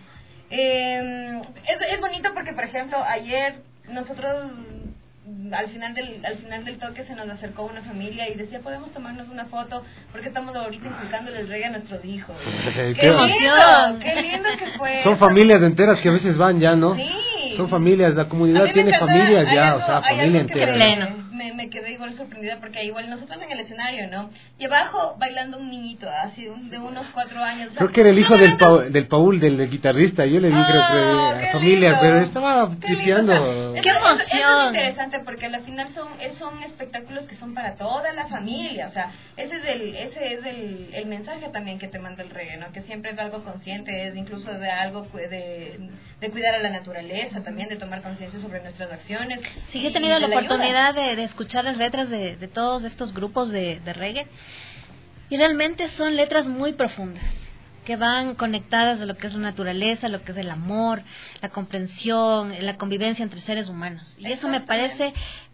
Es bonito porque, por ejemplo, ayer nosotros al final del toque se nos acercó una familia y decía, podemos tomarnos una foto porque estamos ahorita inculcándole el reggae a nuestros hijos. ¡Qué lindo que fue! Son familias enteras que a veces van ya, ¿no? Sí. Son familias, la comunidad tiene familias ya, o sea, familia entera. Me quedé igual sorprendida porque igual nosotros en el escenario, ¿no? Y abajo bailando un niñito así de unos 4 años. O sea, creo que era el hijo del Paul, del guitarrista. Yo le vi, creo que a familia, pero estaba pisteando. ¡Qué emoción! Es interesante porque al final son espectáculos que son para toda la familia. O sea, ese es el mensaje también que te manda el reggae, ¿no? Que siempre es algo consciente, es incluso de algo de cuidar a la naturaleza, también de tomar conciencia sobre nuestras acciones. Sí, he tenido la oportunidad de escuchar las letras de todos estos grupos de reggae y realmente son letras muy profundas que van conectadas a lo que es la naturaleza, lo que es el amor, la comprensión, la convivencia entre seres humanos, y eso me parece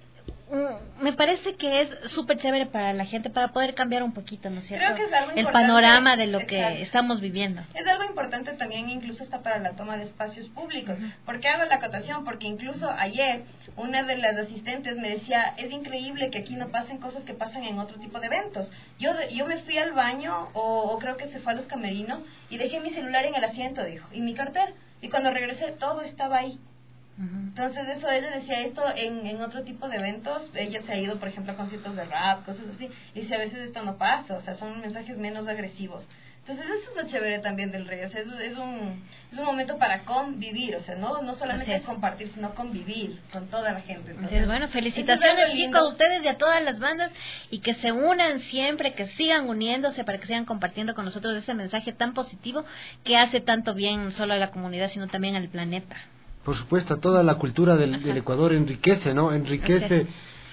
que es súper chévere para la gente, para poder cambiar un poquito, ¿no es cierto? Creo que es algo el importante, panorama de lo que estamos viviendo. Es algo importante también, incluso hasta para la toma de espacios públicos. ¿Por qué hago la acotación? Porque incluso ayer una de las asistentes me decía, es increíble que aquí no pasen cosas que pasan en otro tipo de eventos. Yo me fui al baño, o creo que se fue a los camerinos, y dejé mi celular en el asiento, dijo, y mi cartera. Y cuando regresé, todo estaba ahí. Entonces ella decía esto en otro tipo de eventos. Ella se ha ido, por ejemplo, a conciertos de rap, cosas así, y dice, a veces esto no pasa, o sea, son mensajes menos agresivos. Entonces eso es lo chévere también del reggae, o sea, es un momento para convivir, o sea, no solamente compartir, sino convivir con toda la gente. Entonces, bueno, felicitaciones chicos a ustedes y a todas las bandas, y que se unan siempre, que sigan uniéndose para que sigan compartiendo con nosotros ese mensaje tan positivo que hace tanto bien no solo a la comunidad, sino también al planeta. Por supuesto, toda la cultura del Ecuador enriquece, ¿no? Enriquece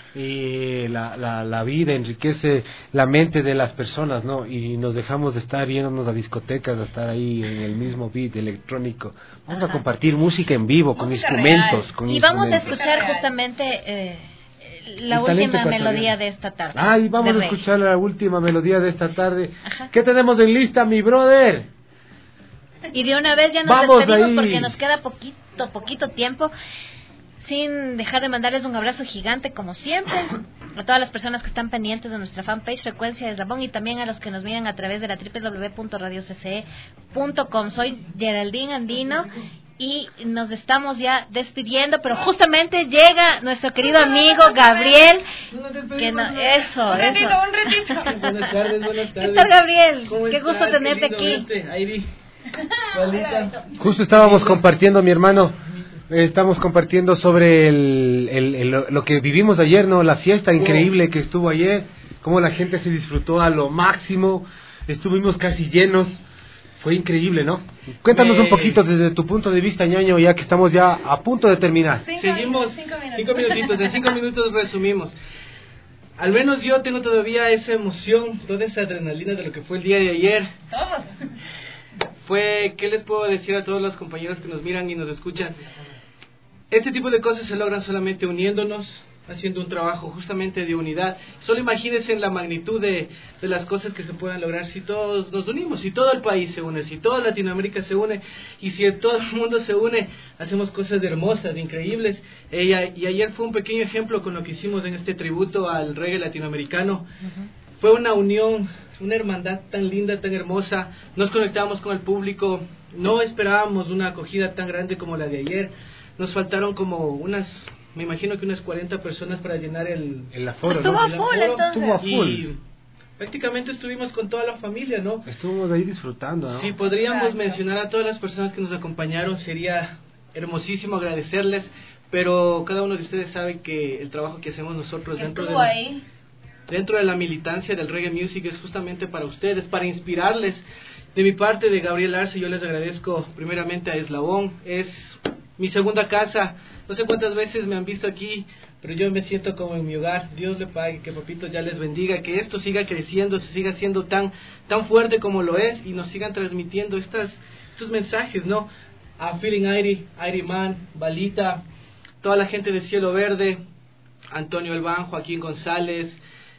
la vida, enriquece la mente de las personas, ¿no? Y nos dejamos de estar yéndonos a discotecas, a estar ahí en el mismo beat electrónico. Vamos a compartir música en vivo, con instrumentos. Y vamos a escuchar justamente la última melodía de esta tarde. Y vamos a escuchar la última melodía de esta tarde. ¿Qué tenemos en lista, mi brother? Y de una vez ya nos despedimos porque nos queda poquito tiempo, sin dejar de mandarles un abrazo gigante como siempre a todas las personas que están pendientes de nuestra fanpage Frecuencia Eslabón, y también a los que nos miran a través de la www.radiocce.com. Soy Geraldine Andino y nos estamos ya despidiendo, pero justamente llega nuestro querido amigo Gabriel. Un ratito. Buenas tardes. ¿Qué tal, Gabriel? Qué gusto tenerte aquí. Justo estábamos compartiendo, mi hermano, estamos compartiendo sobre lo que vivimos ayer, ¿no? La fiesta increíble que estuvo ayer, cómo la gente se disfrutó a lo máximo, estuvimos casi llenos, fue increíble, ¿no? Cuéntanos un poquito desde tu punto de vista, ñaño, ya que estamos ya a punto de terminar. Seguimos 5 minutitos, en 5 minutos resumimos. Al menos yo tengo todavía esa emoción, toda esa adrenalina de lo que fue el día de ayer. ¿Qué les puedo decir a todos los compañeros que nos miran y nos escuchan? Este tipo de cosas se logran solamente uniéndonos, haciendo un trabajo justamente de unidad. Solo imagínense la magnitud de las cosas que se puedan lograr si todos nos unimos, si todo el país se une, si toda Latinoamérica se une, y si todo el mundo se une, hacemos cosas hermosas, increíbles. Y ayer fue un pequeño ejemplo con lo que hicimos en este tributo al reggae latinoamericano. Fue una unión, una hermandad tan linda, tan hermosa. Nos conectamos con el público, no esperábamos una acogida tan grande como la de ayer. Nos faltaron como me imagino que unas 40 personas para llenar el aforo. Estuvo a full. Y prácticamente estuvimos con toda la familia, ¿no? Estuvimos ahí disfrutando, ¿no? Si podríamos mencionar a todas las personas que nos acompañaron, sería hermosísimo agradecerles, pero cada uno de ustedes sabe que el trabajo que hacemos nosotros dentro de la militancia del reggae music es justamente para ustedes, para inspirarles. De mi parte, de Gabriel Arce, yo les agradezco primeramente a Eslabón, es mi segunda casa. No sé cuántas veces me han visto aquí, pero yo me siento como en mi hogar. Dios le pague, que papito ya les bendiga, que esto siga creciendo, se siga siendo tan fuerte como lo es, y nos sigan transmitiendo estos mensajes, ¿no? A Feeling Airi Man, Balita, toda la gente de Cielo Verde, Antonio Elván, Joaquín González,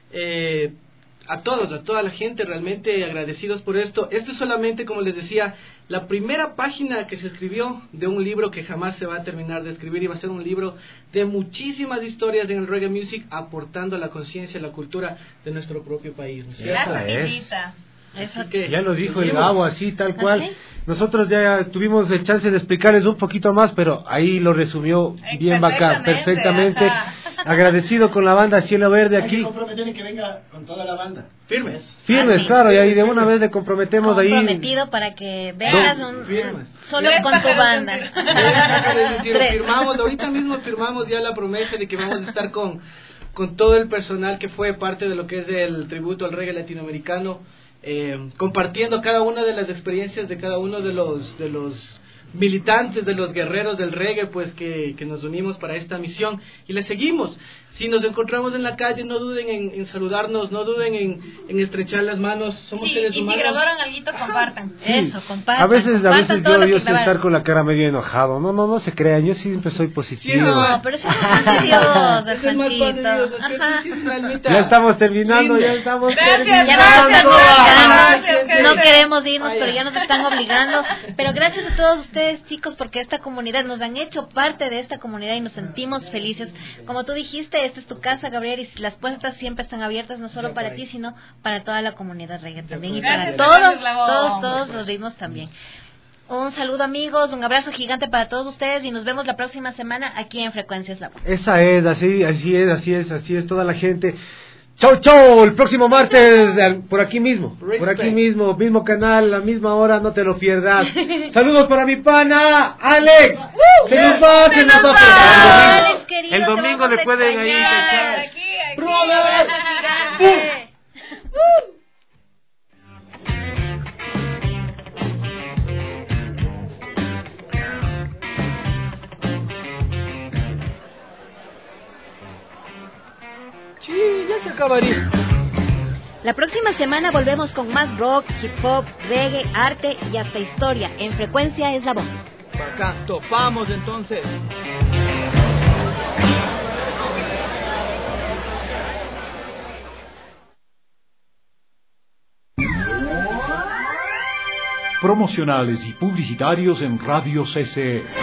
a toda la gente, realmente agradecidos por esto. Esto es solamente, como les decía, la primera página que se escribió de un libro que jamás se va a terminar de escribir, y va a ser un libro de muchísimas historias en el reggae music, aportando a la conciencia y la cultura de nuestro propio país, ¿no es cierto? Así que ya lo dijo el Gabo, así tal cual. Nosotros ya tuvimos el chance de explicarles un poquito más, pero ahí lo resumió bien bacán, perfectamente. Agradecido con la banda Cielo Verde aquí. Comprometido que venga con toda la banda. Firmes, claro, y ahí de una vez le comprometemos ahí. Comprometido para que vengas solo con tu banda. Firmamos, ahorita mismo firmamos ya la promesa de que vamos a estar con todo el personal que fue parte de lo que es el tributo al reggae latinoamericano. Compartiendo cada una de las experiencias de cada uno de los militantes, de los guerreros del reggae, pues que nos unimos para esta misión y le seguimos. Si nos encontramos en la calle, no duden en saludarnos, no duden en estrechar las manos. Somos seres humanos. Y si grabaron alguito, compartan. Sí. Eso, compartan. A veces yo sé estar con la cara medio enojado. No se crean, yo siempre soy positivo. Sí, no, pero eso es Dios, Ya estamos terminando, No queremos irnos, pero ya nos están obligando. Pero gracias a todos ustedes, chicos, porque esta comunidad nos han hecho parte de esta comunidad y nos sentimos felices. Como tú dijiste, esta es tu casa, Gabriel, y las puertas siempre están abiertas, no solo para ti, sino para toda la comunidad reggae también, y para todos los ritmos también. Un saludo, amigos, un abrazo gigante para todos ustedes, y nos vemos la próxima semana aquí en Frecuencia Eslabón. Esa es, así es toda la gente. Chau, chau, el próximo martes por aquí mismo, mismo canal, la misma hora, no te lo pierdas. Saludos para mi pana, Alex. Se nos va. Alex, querido, el domingo le pueden ahí echar. Aquí. ¡Brother! Sí, ya se acabaría. La próxima semana volvemos con más rock, hip hop, reggae, arte y hasta historia. En Frecuencia Eslabón. Acá topamos entonces. Promocionales y publicitarios en Radio CC.